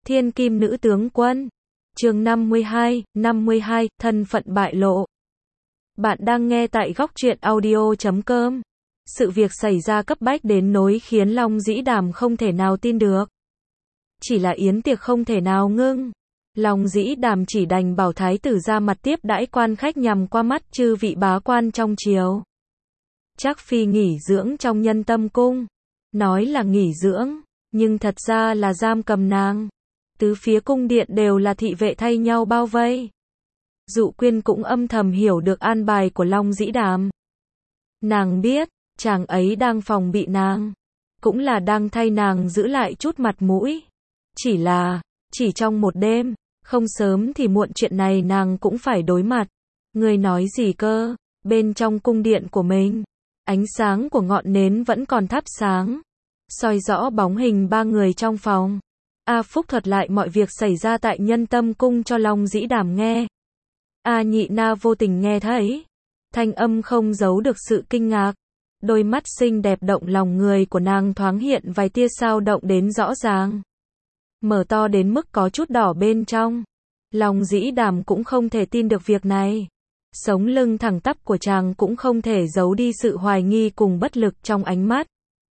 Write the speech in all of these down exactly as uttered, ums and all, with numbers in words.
Thiên Kim Nữ Tướng Quân. Chương năm mươi hai, năm mươi hai, thân phận bại lộ. Bạn đang nghe tại góc truyện audio chấm com. Sự việc xảy ra cấp bách đến nỗi khiến Long Dĩ Đàm không thể nào tin được. Chỉ là yến tiệc không thể nào ngưng. Long Dĩ Đàm chỉ đành bảo thái tử ra mặt tiếp đãi quan khách nhằm qua mắt chư vị bá quan trong triều. Trác Phi nghỉ dưỡng trong Nhân Tâm Cung. Nói là nghỉ dưỡng, nhưng thật ra là giam cầm nàng. Tứ phía cung điện đều là thị vệ thay nhau bao vây. Dụ Quyên cũng âm thầm hiểu được an bài của Long Dĩ Đàm. Nàng biết, chàng ấy đang phòng bị nàng. Cũng là đang thay nàng giữ lại chút mặt mũi. Chỉ là, chỉ trong một đêm, không sớm thì muộn chuyện này nàng cũng phải đối mặt. Người nói gì cơ? Bên trong cung điện của mình, ánh sáng của ngọn nến vẫn còn thắp sáng, soi rõ bóng hình ba người trong phòng. A Phúc thuật lại mọi việc xảy ra tại Nhân Tâm Cung cho Long Dĩ Đàm nghe. A Nhị Na vô tình nghe thấy, thanh âm không giấu được sự kinh ngạc. Đôi mắt xinh đẹp động lòng người của nàng thoáng hiện vài tia sao động đến rõ ràng. Mở to đến mức có chút đỏ bên trong. Long Dĩ Đàm cũng không thể tin được việc này. Sống lưng thẳng tắp của chàng cũng không thể giấu đi sự hoài nghi cùng bất lực trong ánh mắt.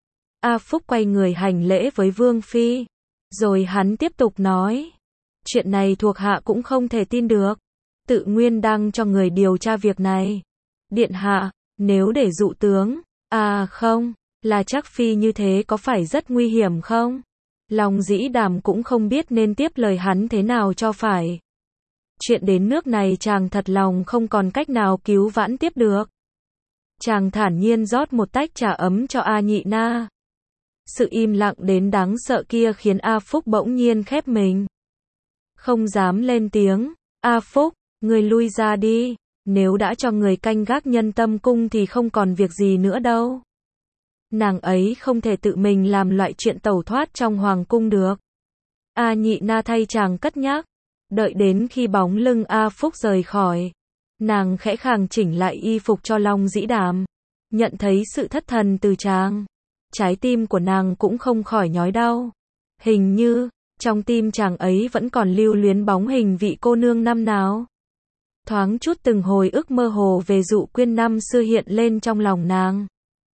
A Phúc quay người hành lễ với Vương Phi. Rồi hắn tiếp tục nói. Chuyện này thuộc hạ cũng không thể tin được. Tự Nguyên đang cho người điều tra việc này. Điện hạ, nếu để dụ tướng, à không, là Trác Phi như thế có phải rất nguy hiểm không? Long Dĩ Đàm cũng không biết nên tiếp lời hắn thế nào cho phải. Chuyện đến nước này chàng thật lòng không còn cách nào cứu vãn tiếp được. Chàng thản nhiên rót một tách trà ấm cho A Nhị Na. Sự im lặng đến đáng sợ kia khiến A Phúc bỗng nhiên khép mình. Không dám lên tiếng. A Phúc, người lui ra đi. Nếu đã cho người canh gác Nhân Tâm Cung thì không còn việc gì nữa đâu. Nàng ấy không thể tự mình làm loại chuyện tẩu thoát trong hoàng cung được. A Nhị Na thay chàng cất nhắc. Đợi đến khi bóng lưng A Phúc rời khỏi, nàng khẽ khàng chỉnh lại y phục cho Long Dĩ Đàm. Nhận thấy sự thất thần từ chàng, trái tim của nàng cũng không khỏi nhói đau. Hình như, trong tim chàng ấy vẫn còn lưu luyến bóng hình vị cô nương năm nào. Thoáng chút từng hồi ức mơ hồ về Dụ Quyên năm xưa hiện lên trong lòng nàng.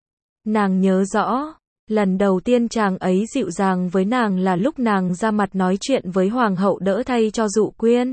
Nàng nhớ rõ, lần đầu tiên chàng ấy dịu dàng với nàng là lúc nàng ra mặt nói chuyện với hoàng hậu đỡ thay cho Dụ Quyên.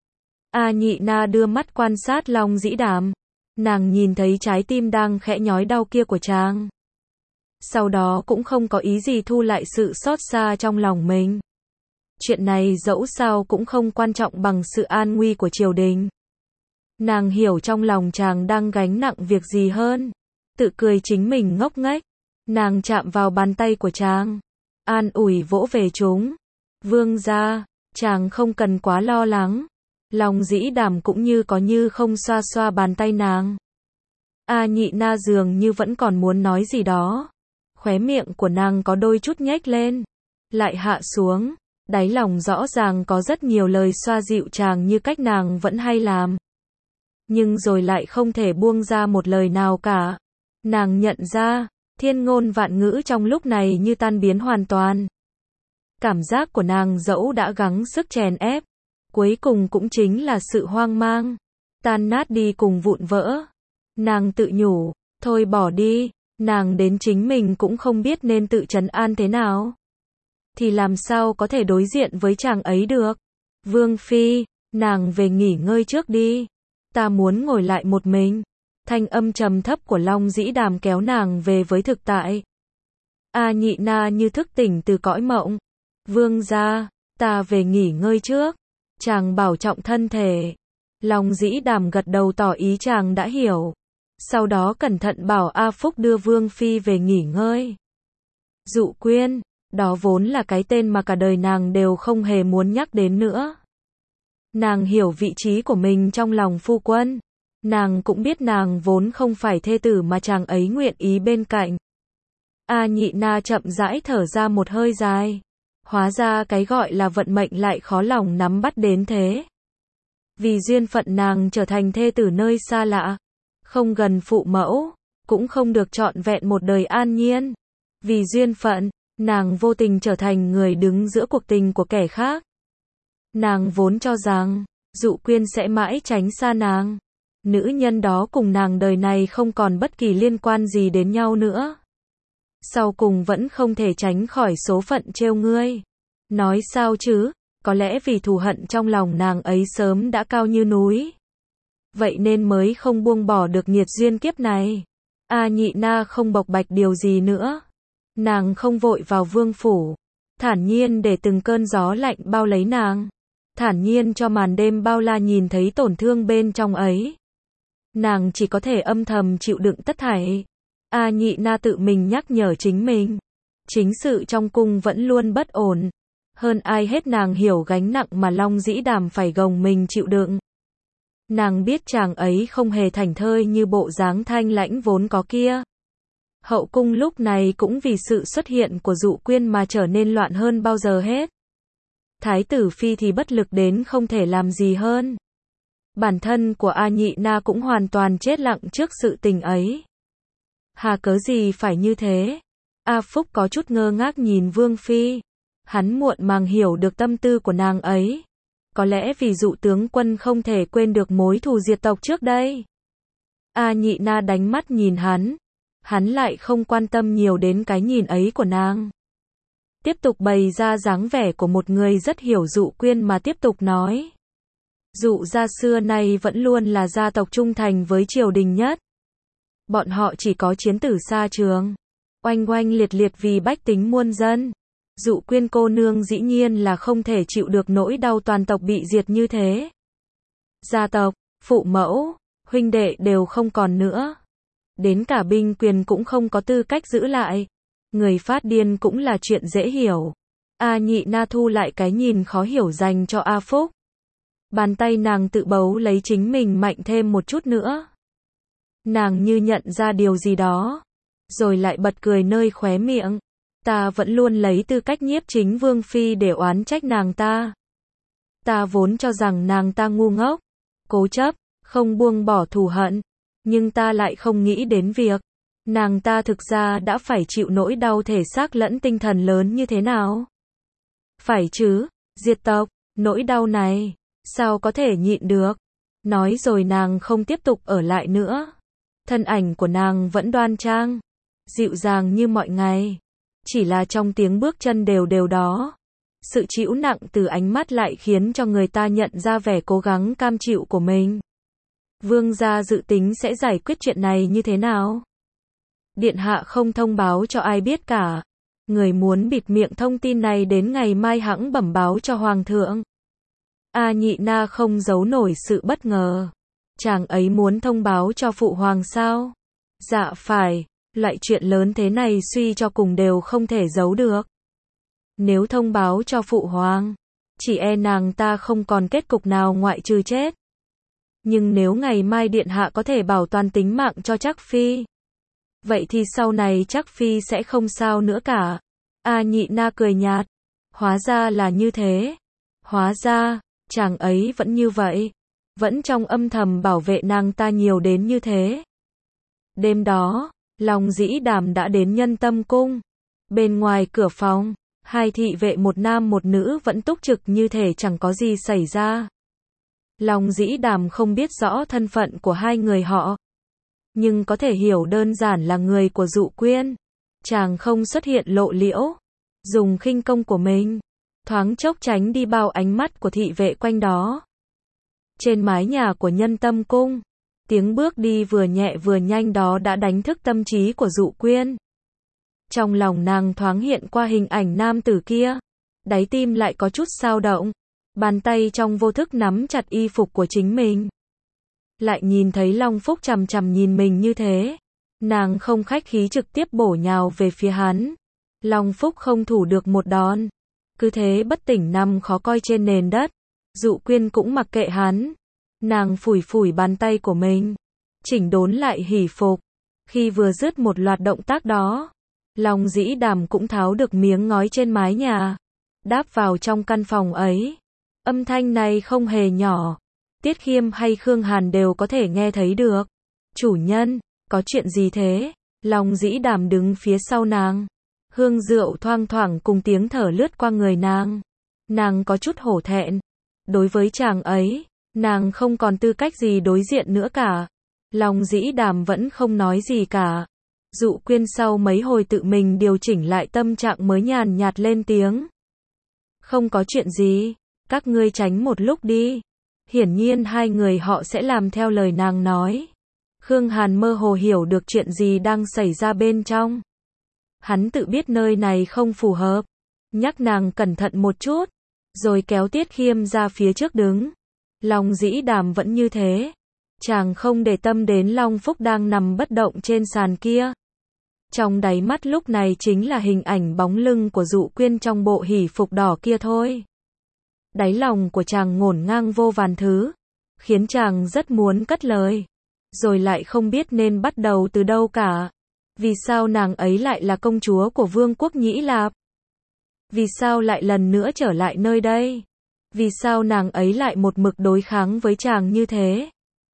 A Nhị Na đưa mắt quan sát Long Dĩ Đàm. Nàng nhìn thấy trái tim đang khẽ nhói đau kia của chàng. Sau đó cũng không có ý gì thu lại sự xót xa trong lòng mình. Chuyện này dẫu sao cũng không quan trọng bằng sự an nguy của triều đình. Nàng hiểu trong lòng chàng đang gánh nặng việc gì hơn. Tự cười chính mình ngốc nghếch. Nàng chạm vào bàn tay của chàng, an ủi vỗ về chúng. Vương gia, chàng không cần quá lo lắng. Long Dĩ Đàm cũng như có như không xoa xoa bàn tay nàng. A Nhị Na dường như vẫn còn muốn nói gì đó. Khóe miệng của nàng có đôi chút nhếch lên, lại hạ xuống. Đáy lòng rõ ràng có rất nhiều lời xoa dịu chàng như cách nàng vẫn hay làm. Nhưng rồi lại không thể buông ra một lời nào cả. Nàng nhận ra, thiên ngôn vạn ngữ trong lúc này như tan biến hoàn toàn. Cảm giác của nàng dẫu đã gắng sức chèn ép, cuối cùng cũng chính là sự hoang mang, tan nát đi cùng vụn vỡ. Nàng tự nhủ, thôi bỏ đi, nàng đến chính mình cũng không biết nên tự trấn an thế nào. Thì làm sao có thể đối diện với chàng ấy được. Vương Phi, nàng về nghỉ ngơi trước đi. Ta muốn ngồi lại một mình. Thanh âm trầm thấp của Long Dĩ Đàm kéo nàng về với thực tại. A Nhị Na như thức tỉnh từ cõi mộng. Vương gia, ta về nghỉ ngơi trước. Chàng bảo trọng thân thể. Long Dĩ Đàm gật đầu tỏ ý chàng đã hiểu. Sau đó cẩn thận bảo A Phúc đưa Vương Phi về nghỉ ngơi. Dụ Quyên, đó vốn là cái tên mà cả đời nàng đều không hề muốn nhắc đến nữa. Nàng hiểu vị trí của mình trong lòng phu quân. Nàng cũng biết nàng vốn không phải thê tử mà chàng ấy nguyện ý bên cạnh. A Nhị Na chậm rãi thở ra một hơi dài. Hóa ra cái gọi là vận mệnh lại khó lòng nắm bắt đến thế. Vì duyên phận nàng trở thành thê tử nơi xa lạ, không gần phụ mẫu, cũng không được trọn vẹn một đời an nhiên. Vì duyên phận, nàng vô tình trở thành người đứng giữa cuộc tình của kẻ khác. Nàng vốn cho rằng, Dụ Quyên sẽ mãi tránh xa nàng. Nữ nhân đó cùng nàng đời này không còn bất kỳ liên quan gì đến nhau nữa. Sau cùng vẫn không thể tránh khỏi số phận trêu ngươi. Nói sao chứ, có lẽ vì thù hận trong lòng nàng ấy sớm đã cao như núi. Vậy nên mới không buông bỏ được nghiệt duyên kiếp này. A Nhị Na không bộc bạch điều gì nữa. Nàng không vội vào vương phủ. Thản nhiên để từng cơn gió lạnh bao lấy nàng. Thản nhiên cho màn đêm bao la nhìn thấy tổn thương bên trong ấy. Nàng chỉ có thể âm thầm chịu đựng tất thảy. A Nhị Na tự mình nhắc nhở chính mình. Chính sự trong cung vẫn luôn bất ổn. Hơn ai hết nàng hiểu gánh nặng mà Long Dĩ Đàm phải gồng mình chịu đựng. Nàng biết chàng ấy không hề thảnh thơi như bộ dáng thanh lãnh vốn có kia. Hậu cung lúc này cũng vì sự xuất hiện của Dụ Quyên mà trở nên loạn hơn bao giờ hết. Thái tử phi thì bất lực đến không thể làm gì hơn. Bản thân của A Nhị Na cũng hoàn toàn chết lặng trước sự tình ấy. Hà cớ gì phải như thế? A Phúc có chút ngơ ngác nhìn Vương Phi. Hắn muộn màng hiểu được tâm tư của nàng ấy. Có lẽ vì Dụ tướng quân không thể quên được mối thù diệt tộc trước đây. A Nhị Na đánh mắt nhìn hắn. Hắn lại không quan tâm nhiều đến cái nhìn ấy của nàng. Tiếp tục bày ra dáng vẻ của một người rất hiểu Dụ Quyên mà tiếp tục nói. Dụ gia xưa nay vẫn luôn là gia tộc trung thành với triều đình nhất. Bọn họ chỉ có chiến tử xa trường. Oanh oanh liệt liệt vì bách tính muôn dân. Dụ Quyên cô nương dĩ nhiên là không thể chịu được nỗi đau toàn tộc bị diệt như thế. Gia tộc, phụ mẫu, huynh đệ đều không còn nữa. Đến cả binh quyền cũng không có tư cách giữ lại. Người phát điên cũng là chuyện dễ hiểu. A Nhị Na thu lại cái nhìn khó hiểu dành cho A Phúc. Bàn tay nàng tự bấu lấy chính mình mạnh thêm một chút nữa. Nàng như nhận ra điều gì đó. Rồi lại bật cười nơi khóe miệng. Ta vẫn luôn lấy tư cách nhiếp chính Vương Phi để oán trách nàng ta. Ta vốn cho rằng nàng ta ngu ngốc, cố chấp, không buông bỏ thù hận. Nhưng ta lại không nghĩ đến việc nàng ta thực ra đã phải chịu nỗi đau thể xác lẫn tinh thần lớn như thế nào. Phải chứ, diệt tộc, nỗi đau này, sao có thể nhịn được. Nói rồi nàng không tiếp tục ở lại nữa. Thân ảnh của nàng vẫn đoan trang, dịu dàng như mọi ngày. Chỉ là trong tiếng bước chân đều đều đó, sự chịu nặng từ ánh mắt lại khiến cho người ta nhận ra vẻ cố gắng cam chịu của mình. Vương gia dự tính sẽ giải quyết chuyện này như thế nào? Điện hạ không thông báo cho ai biết cả. Người muốn bịt miệng thông tin này đến ngày mai hẵng bẩm báo cho hoàng thượng. A Nhị Na không giấu nổi sự bất ngờ. Chàng ấy muốn thông báo cho phụ hoàng sao? Dạ phải, loại chuyện lớn thế này suy cho cùng đều không thể giấu được. Nếu thông báo cho phụ hoàng, chỉ e nàng ta không còn kết cục nào ngoại trừ chết. Nhưng nếu ngày mai điện hạ có thể bảo toàn tính mạng cho Trác Phi, vậy thì sau này Trác Phi sẽ không sao nữa cả. A Nhị Na cười nhạt. Hóa ra là như thế. Hóa ra, chàng ấy vẫn như vậy. Vẫn trong âm thầm bảo vệ nàng ta nhiều đến như thế. Đêm đó, Long Dĩ Đàm đã đến Nhân Tâm Cung. Bên ngoài cửa phòng, hai thị vệ một nam một nữ vẫn túc trực như thể chẳng có gì xảy ra. Long Dĩ Đàm không biết rõ thân phận của hai người họ, nhưng có thể hiểu đơn giản là người của Dụ Quyên. Chàng không xuất hiện lộ liễu, dùng khinh công của mình, thoáng chốc tránh đi bao ánh mắt của thị vệ quanh đó. Trên mái nhà của Nhân Tâm Cung, tiếng bước đi vừa nhẹ vừa nhanh đó đã đánh thức tâm trí của Dụ Quyên. Trong lòng nàng thoáng hiện qua hình ảnh nam tử kia, đáy tim lại có chút xao động. Bàn tay trong vô thức nắm chặt y phục của chính mình. Lại nhìn thấy Long Phúc chằm chằm nhìn mình như thế. Nàng không khách khí trực tiếp bổ nhào về phía hắn. Long Phúc không thủ được một đòn. Cứ thế bất tỉnh nằm khó coi trên nền đất. Dụ Quyên cũng mặc kệ hắn. Nàng phủi phủi bàn tay của mình, chỉnh đốn lại hỉ phục. Khi vừa dứt một loạt động tác đó, Long Dĩ Đàm cũng tháo được miếng ngói trên mái nhà, đáp vào trong căn phòng ấy. Âm thanh này không hề nhỏ. Tiết Khiêm hay Khương Hàn đều có thể nghe thấy được. Chủ nhân, có chuyện gì thế? Long Dĩ Đàm đứng phía sau nàng. Hương rượu thoang thoảng cùng tiếng thở lướt qua người nàng. Nàng có chút hổ thẹn. Đối với chàng ấy, nàng không còn tư cách gì đối diện nữa cả. Long Dĩ Đàm vẫn không nói gì cả. Dụ Quyên sau mấy hồi tự mình điều chỉnh lại tâm trạng mới nhàn nhạt lên tiếng. Không có chuyện gì, các ngươi tránh một lúc đi. Hiển nhiên hai người họ sẽ làm theo lời nàng nói. Khương Hàn mơ hồ hiểu được chuyện gì đang xảy ra bên trong. Hắn tự biết nơi này không phù hợp, nhắc nàng cẩn thận một chút, rồi kéo Tiết Khiêm ra phía trước đứng. Long Dĩ Đàm vẫn như thế. Chàng không để tâm đến Long Phúc đang nằm bất động trên sàn kia. Trong đáy mắt lúc này chính là hình ảnh bóng lưng của Dụ Quyên trong bộ hỷ phục đỏ kia thôi. Đáy lòng của chàng ngổn ngang vô vàn thứ, khiến chàng rất muốn cất lời, rồi lại không biết nên bắt đầu từ đâu cả. Vì sao nàng ấy lại là công chúa của Vương quốc Nhĩ Lạp? Vì sao lại lần nữa trở lại nơi đây? Vì sao nàng ấy lại một mực đối kháng với chàng như thế?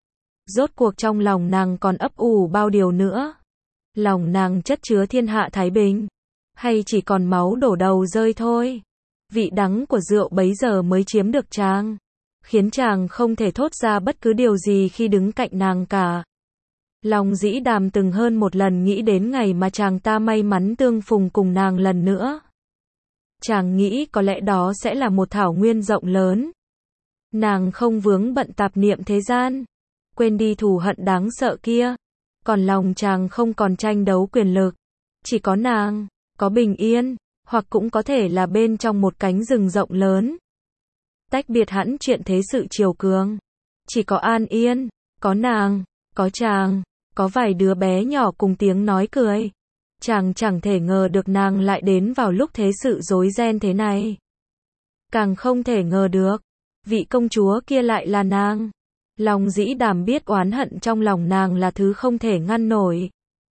Rốt cuộc trong lòng nàng còn ấp ủ bao điều nữa? Lòng nàng chất chứa thiên hạ thái bình, hay chỉ còn máu đổ đầu rơi thôi? Vị đắng của rượu bấy giờ mới chiếm được chàng, khiến chàng không thể thốt ra bất cứ điều gì khi đứng cạnh nàng cả. Long Dĩ Đàm từng hơn một lần nghĩ đến ngày mà chàng ta may mắn tương phùng cùng nàng lần nữa. Chàng nghĩ có lẽ đó sẽ là một thảo nguyên rộng lớn. Nàng không vướng bận tạp niệm thế gian, quên đi thù hận đáng sợ kia. Còn lòng chàng không còn tranh đấu quyền lực. Chỉ có nàng, có bình yên, hoặc cũng có thể là bên trong một cánh rừng rộng lớn. Tách biệt hẳn chuyện thế sự triều cường. Chỉ có an yên, có nàng, có chàng, có vài đứa bé nhỏ cùng tiếng nói cười. Chàng chẳng thể ngờ được nàng lại đến vào lúc thế sự rối ren thế này. Càng không thể ngờ được, vị công chúa kia lại là nàng. Long Dĩ Đàm biết oán hận trong lòng nàng là thứ không thể ngăn nổi.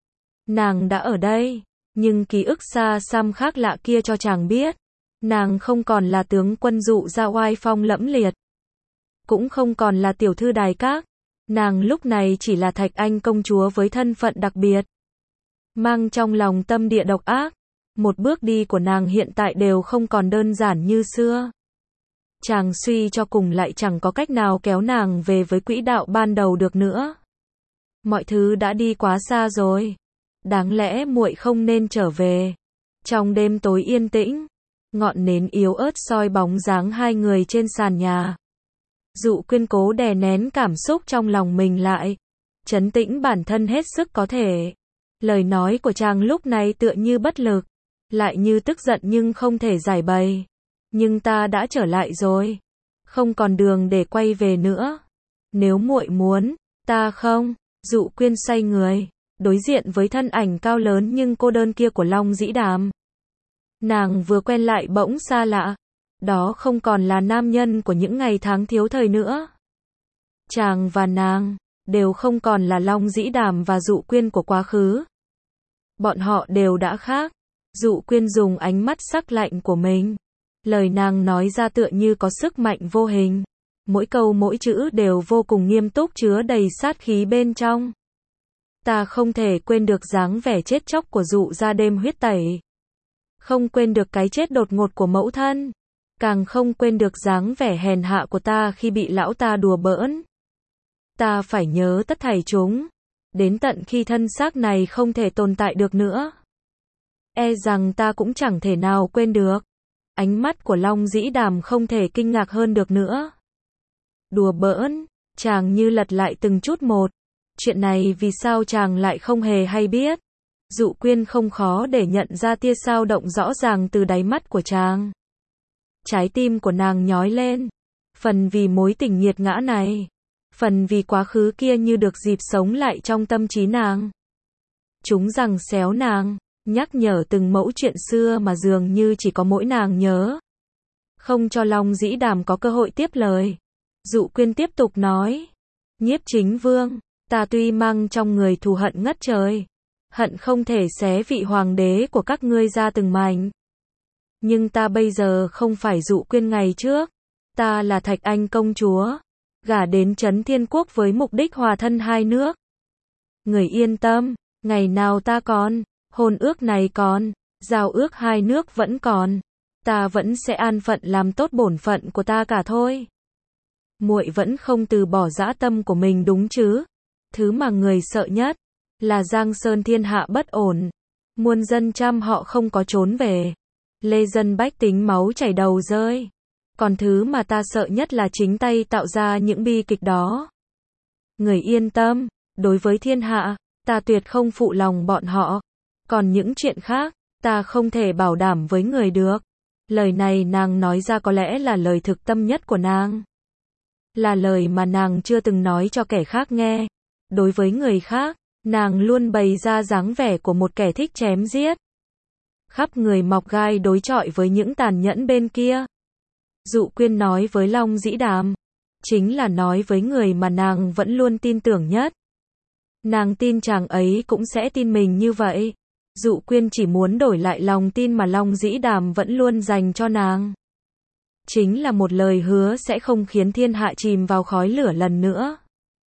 Nàng đã ở đây, nhưng ký ức xa xăm khác lạ kia cho chàng biết. Nàng không còn là tướng quân Dụ ra oai phong lẫm liệt. Cũng không còn là tiểu thư đài các. Nàng lúc này chỉ là Thạch Anh công chúa với thân phận đặc biệt. Mang trong lòng tâm địa độc ác. Một bước đi của nàng hiện tại đều không còn đơn giản như xưa. Chàng suy cho cùng lại chẳng có cách nào kéo nàng về với quỹ đạo ban đầu được nữa. Mọi thứ đã đi quá xa rồi. Đáng lẽ muội không nên trở về. Trong đêm tối yên tĩnh, ngọn nến yếu ớt soi bóng dáng hai người trên sàn nhà. Dụ Quyên cố đè nén cảm xúc trong lòng mình lại, trấn tĩnh bản thân hết sức có thể. Lời nói của chàng lúc này tựa như bất lực, lại như tức giận nhưng không thể giải bày. Nhưng ta đã trở lại rồi, không còn đường để quay về nữa. Nếu muội muốn, ta không. Dụ Quyên xoay người, đối diện với thân ảnh cao lớn nhưng cô đơn kia của Long Dĩ Đàm. Nàng vừa quen lại bỗng xa lạ. Đó không còn là nam nhân của những ngày tháng thiếu thời nữa. Chàng và nàng đều không còn là Long Dĩ Đàm và Dụ Quyên của quá khứ. Bọn họ đều đã khác. Dụ Quyên dùng ánh mắt sắc lạnh của mình. Lời nàng nói ra tựa như có sức mạnh vô hình. Mỗi câu mỗi chữ đều vô cùng nghiêm túc chứa đầy sát khí bên trong. Ta không thể quên được dáng vẻ chết chóc của Dụ ra đêm huyết tẩy. Không quên được cái chết đột ngột của mẫu thân. Càng không quên được dáng vẻ hèn hạ của ta khi bị lão ta đùa bỡn. Ta phải nhớ tất thảy chúng. Đến tận khi thân xác này không thể tồn tại được nữa. E rằng ta cũng chẳng thể nào quên được. Ánh mắt của Long Dĩ Đàm không thể kinh ngạc hơn được nữa. Đùa bỡn, chàng như lật lại từng chút một. Chuyện này vì sao chàng lại không hề hay biết. Dụ Quyên không khó để nhận ra tia dao động rõ ràng từ đáy mắt của chàng. Trái tim của nàng nhói lên. Phần vì mối tình nghiệt ngã này. Phần vì quá khứ kia như được dịp sống lại trong tâm trí nàng. Chúng giằng xéo nàng, nhắc nhở từng mẫu chuyện xưa mà dường như chỉ có mỗi nàng nhớ. Không cho Long Dĩ Đàm có cơ hội tiếp lời. Dụ Quyên tiếp tục nói. Nhiếp Chính Vương, ta tuy mang trong người thù hận ngất trời. Hận không thể xé vị hoàng đế của các ngươi ra từng mảnh. Nhưng ta bây giờ không phải Dụ Quyên ngày trước. Ta là Thạch Anh công chúa. Gả đến Trấn Thiên Quốc với mục đích hòa thân hai nước. Người yên tâm, ngày nào ta còn, hôn ước này còn, giao ước hai nước vẫn còn. Ta vẫn sẽ an phận làm tốt bổn phận của ta cả thôi. muội vẫn không từ bỏ dã tâm của mình đúng chứ? Thứ mà người sợ nhất là Giang Sơn thiên hạ bất ổn, muôn dân trăm họ không có trốn về, lê dân bách tính máu chảy đầu rơi. Còn thứ mà ta sợ nhất là chính tay tạo ra những bi kịch đó. Người yên tâm, đối với thiên hạ, ta tuyệt không phụ lòng bọn họ. Còn những chuyện khác, ta không thể bảo đảm với người được. Lời này nàng nói ra có lẽ là lời thực tâm nhất của nàng. Là lời mà nàng chưa từng nói cho kẻ khác nghe. Đối với người khác, nàng luôn bày ra dáng vẻ của một kẻ thích chém giết. Khắp người mọc gai đối chọi với những tàn nhẫn bên kia. Dụ Quyên nói với Long Dĩ Đàm, chính là nói với người mà nàng vẫn luôn tin tưởng nhất. Nàng tin chàng ấy cũng sẽ tin mình như vậy. Dụ Quyên chỉ muốn đổi lại lòng tin mà Long Dĩ Đàm vẫn luôn dành cho nàng. Chính là một lời hứa sẽ không khiến thiên hạ chìm vào khói lửa lần nữa.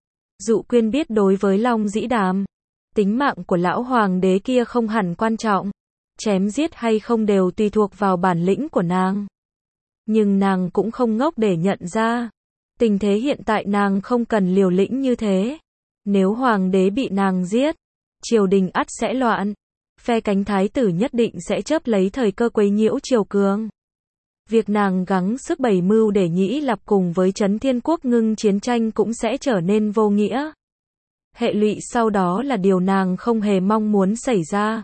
Dụ Quyên biết đối với Long Dĩ Đàm, tính mạng của lão hoàng đế kia không hẳn quan trọng. Chém giết hay không đều tùy thuộc vào bản lĩnh của nàng. Nhưng nàng cũng không ngốc để nhận ra. Tình thế hiện tại nàng không cần liều lĩnh như thế. Nếu hoàng đế bị nàng giết, triều đình ắt sẽ loạn. Phe cánh thái tử nhất định sẽ chớp lấy thời cơ quấy nhiễu triều cường. Việc nàng gắng sức bày mưu để Nhĩ Lạp cùng với Trấn Thiên Quốc ngưng chiến tranh cũng sẽ trở nên vô nghĩa. Hệ lụy sau đó là điều nàng không hề mong muốn xảy ra.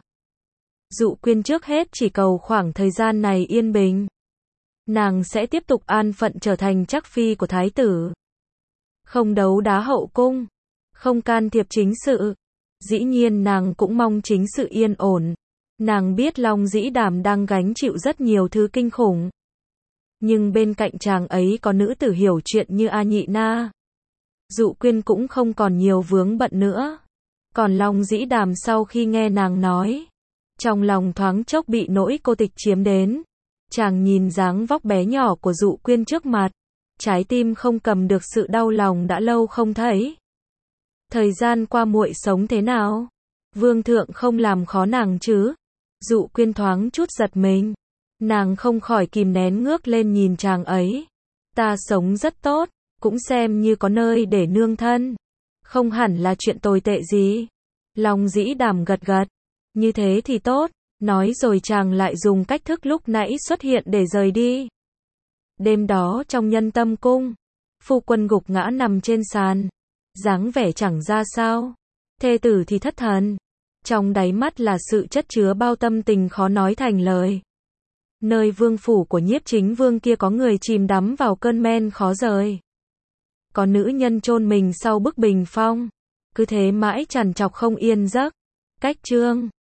Dụ Quyên trước hết chỉ cầu khoảng thời gian này yên bình. Nàng sẽ tiếp tục an phận trở thành chắc phi của thái tử. Không đấu đá hậu cung, không can thiệp chính sự. Dĩ nhiên nàng cũng mong chính sự yên ổn. Nàng biết Long Dĩ Đàm đang gánh chịu rất nhiều thứ kinh khủng. Nhưng bên cạnh chàng ấy có nữ tử hiểu chuyện như A Nhị Na. Dụ Quyên cũng không còn nhiều vướng bận nữa. Còn Long Dĩ Đàm sau khi nghe nàng nói, trong lòng thoáng chốc bị nỗi cô tịch chiếm đến. Chàng nhìn dáng vóc bé nhỏ của Dụ Quyên trước mặt, trái tim không cầm được sự đau lòng đã lâu không thấy. Thời gian qua muội sống thế nào? Vương thượng không làm khó nàng chứ? Dụ Quyên thoáng chút giật mình. Nàng không khỏi kìm nén ngước lên nhìn chàng ấy. Ta sống rất tốt, cũng xem như có nơi để nương thân. Không hẳn là chuyện tồi tệ gì. Long Dĩ Đàm gật gật. Như thế thì tốt. Nói rồi chàng lại dùng cách thức lúc nãy xuất hiện để rời đi. Đêm đó trong Nhân Tâm Cung, phu quân gục ngã nằm trên sàn, dáng vẻ chẳng ra sao. Thê tử thì thất thần. Trong đáy mắt là sự chất chứa bao tâm tình khó nói thành lời. Nơi vương phủ của Nhiếp Chính Vương kia có người chìm đắm vào cơn men khó rời. Có nữ nhân chôn mình sau bức bình phong. Cứ thế mãi trằn trọc không yên giấc. Cách chương